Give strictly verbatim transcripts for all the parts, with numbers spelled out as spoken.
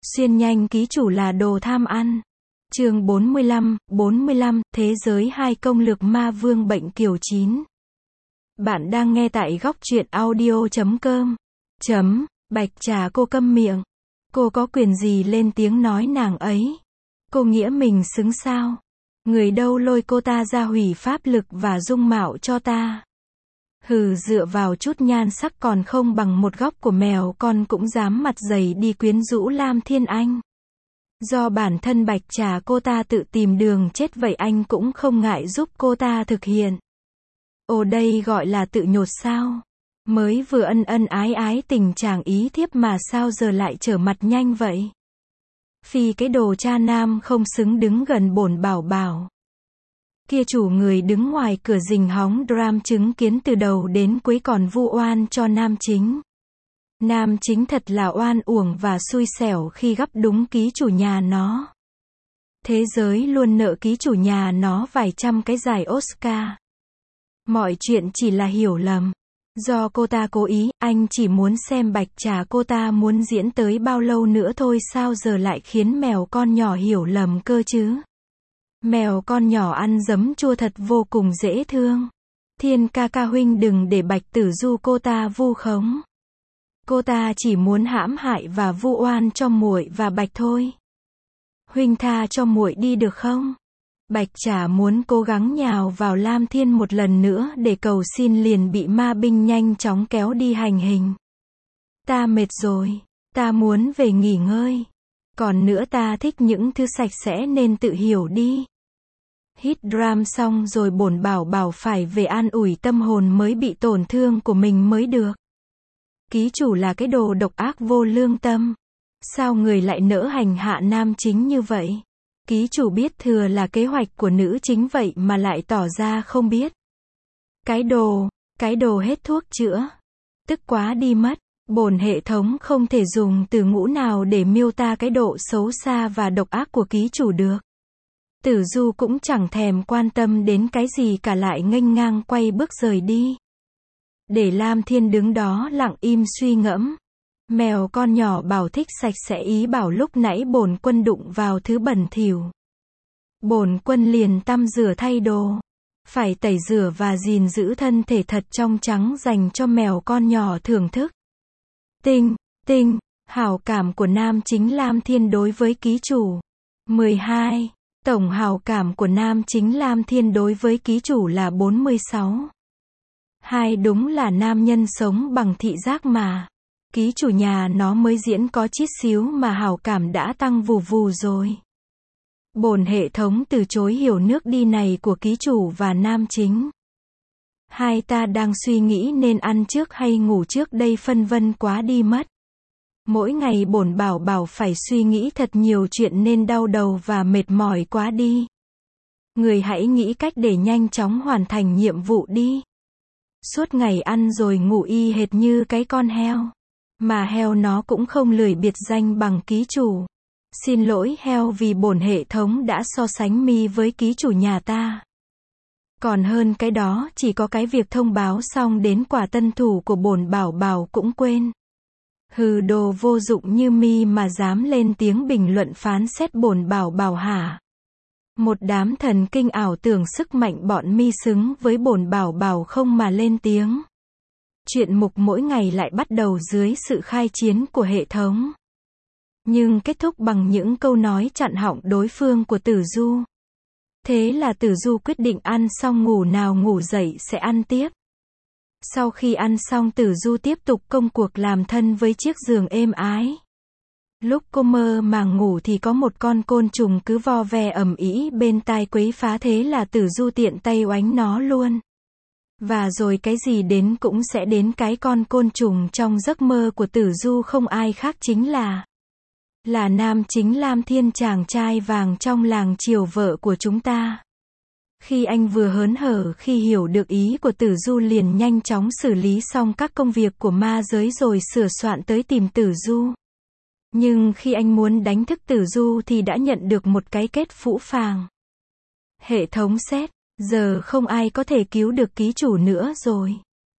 Xuyên nhanh ký chủ là đồ tham ăn. Chương bốn mươi lăm, bốn mươi lăm, Thế giới hai công lược ma vương bệnh kiểu chín. Bạn đang nghe tại góc truyện audio chấm com. Chấm, Bạch Trà cô câm miệng. Cô có quyền gì lên tiếng nói nàng ấy? Cô nghĩa mình xứng sao? Người đâu lôi cô ta ra hủy pháp lực và dung mạo cho ta? Hừ, dựa vào chút nhan sắc còn không bằng một góc của mèo con cũng dám mặt dày đi quyến rũ Lam Thiên Anh. Do bản thân Bạch Trà cô ta tự tìm đường chết vậy anh cũng không ngại giúp cô ta thực hiện. Ồ, đây gọi là tự nhột sao? Mới vừa ân ân ái ái tình chàng ý thiếp mà sao giờ lại trở mặt nhanh vậy? Phi cái đồ cha nam không xứng đứng gần bổn bảo bảo. Kia chủ người đứng ngoài cửa rình hóng dram chứng kiến từ đầu đến cuối còn vu oan cho nam chính. Nam chính thật là oan uổng và xui xẻo khi gắp đúng ký chủ nhà nó. Thế giới luôn nợ ký chủ nhà nó vài trăm cái giải Oscar. Mọi chuyện chỉ là hiểu lầm. Do cô ta cố ý, anh chỉ muốn xem Bạch Trà cô ta muốn diễn tới bao lâu nữa thôi, sao giờ lại khiến mèo con nhỏ hiểu lầm cơ chứ? Mèo con nhỏ ăn giấm chua thật vô cùng dễ thương. Thiên ca ca huynh đừng để Bạch Tử Du cô ta vu khống. Cô ta chỉ muốn hãm hại và vu oan cho muội và Bạch thôi. Huynh tha cho muội đi được không? Bạch Trà muốn cố gắng nhào vào Lam Thiên một lần nữa để cầu xin liền bị ma binh nhanh chóng kéo đi hành hình. Ta mệt rồi, ta muốn về nghỉ ngơi. Còn nữa ta thích những thứ sạch sẽ nên tự hiểu đi. Hít dram xong rồi bổn bảo bảo phải về an ủi tâm hồn mới bị tổn thương của mình mới được. Ký chủ là cái đồ độc ác vô lương tâm. Sao người lại nỡ hành hạ nam chính như vậy? Ký chủ biết thừa là kế hoạch của nữ chính vậy mà lại tỏ ra không biết. Cái đồ, cái đồ hết thuốc chữa. Tức quá đi mất. Bổn hệ thống không thể dùng từ ngữ nào để miêu tả cái độ xấu xa và độc ác của ký chủ được. Tử Du cũng chẳng thèm quan tâm đến cái gì cả, lại nghênh ngang quay bước rời đi. Để Lam Thiên đứng đó lặng im suy ngẫm. Mèo con nhỏ bảo thích sạch sẽ ý bảo lúc nãy bổn quân đụng vào thứ bẩn thỉu. Bổn quân liền tăm rửa thay đồ. Phải tẩy rửa và gìn giữ thân thể thật trong trắng dành cho mèo con nhỏ thưởng thức. Tinh, tinh, hảo cảm của nam chính Lam Thiên đối với ký chủ. mười hai. Tổng hảo cảm của nam chính Lam Thiên đối với ký chủ là bốn mươi sáu. Hai, đúng là nam nhân sống bằng thị giác mà. Ký chủ nhà nó mới diễn có chít xíu mà hảo cảm đã tăng vù vù rồi. Bổn hệ thống từ chối hiểu nước đi này của ký chủ và nam chính. Hai ta đang suy nghĩ nên ăn trước hay ngủ trước đây, phân vân quá đi mất. Mỗi ngày bổn bảo bảo phải suy nghĩ thật nhiều chuyện nên đau đầu và mệt mỏi quá đi. Người hãy nghĩ cách để nhanh chóng hoàn thành nhiệm vụ đi. Suốt ngày ăn rồi ngủ y hệt như cái con heo. Mà heo nó cũng không lười biệt danh bằng ký chủ. Xin lỗi heo vì bổn hệ thống đã so sánh mi với ký chủ nhà ta. Còn hơn cái đó chỉ có cái việc thông báo xong đến quả tân thủ của bổn bảo bảo cũng quên. Hừ, đồ vô dụng như mi mà dám lên tiếng bình luận phán xét bổn bảo bảo hả? Một đám thần kinh ảo tưởng sức mạnh bọn mi xứng với bổn bảo bảo không mà lên tiếng. Chuyện mục mỗi ngày lại bắt đầu dưới sự khai chiến của hệ thống. Nhưng kết thúc bằng những câu nói chặn họng đối phương của Tử Du. Thế là Tử Du quyết định ăn xong ngủ nào ngủ dậy sẽ ăn tiếp. Sau khi ăn xong Tử Du tiếp tục công cuộc làm thân với chiếc giường êm ái. Lúc cô mơ màng ngủ thì có một con côn trùng cứ vo ve ầm ĩ bên tai quấy phá, thế là Tử Du tiện tay oánh nó luôn. Và rồi cái gì đến cũng sẽ đến, cái con côn trùng trong giấc mơ của Tử Du không ai khác chính là Là nam chính Lam Thiên, chàng trai vàng trong làng chiều vợ của chúng ta. Khi anh vừa hớn hở khi hiểu được ý của Tử Du liền nhanh chóng xử lý xong các công việc của ma giới rồi sửa soạn tới tìm Tử Du. Nhưng khi anh muốn đánh thức Tử Du thì đã nhận được một cái kết phũ phàng. Hệ thống xét, giờ không ai có thể cứu được ký chủ nữa rồi.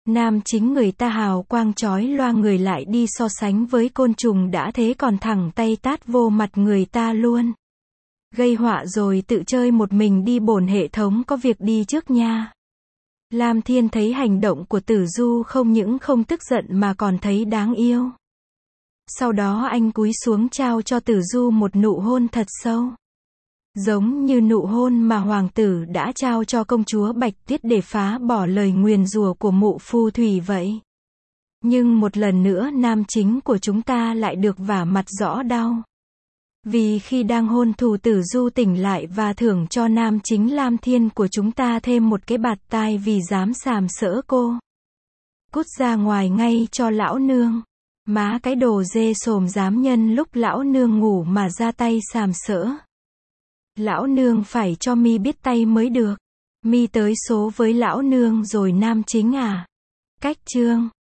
Nam chính người ta hào quang chói loa người lại đi so sánh với côn trùng đã thế còn thẳng tay tát vô mặt người ta luôn. Gây họa rồi tự chơi một mình đi, bổn hệ thống có việc đi trước nha. Lam Thiên thấy hành động của Tử Du không những không tức giận mà còn thấy đáng yêu. Sau đó anh cúi xuống trao cho Tử Du một nụ hôn thật sâu. Giống như nụ hôn mà hoàng tử đã trao cho công chúa Bạch Tuyết để phá bỏ lời nguyền rủa của mụ phù thủy vậy. Nhưng một lần nữa nam chính của chúng ta lại được vả mặt rõ đau. Vì khi đang hôn thù, Tử Du tỉnh lại và thưởng cho nam chính Lam Thiên của chúng ta thêm một cái bạt tai vì dám sàm sỡ cô. Cút ra ngoài ngay cho lão nương. Má cái đồ dê sồm dám nhân lúc lão nương ngủ mà ra tay sàm sỡ. Lão nương phải cho mi biết tay mới được. Mi tới số với lão nương rồi nam chính à. Cách chương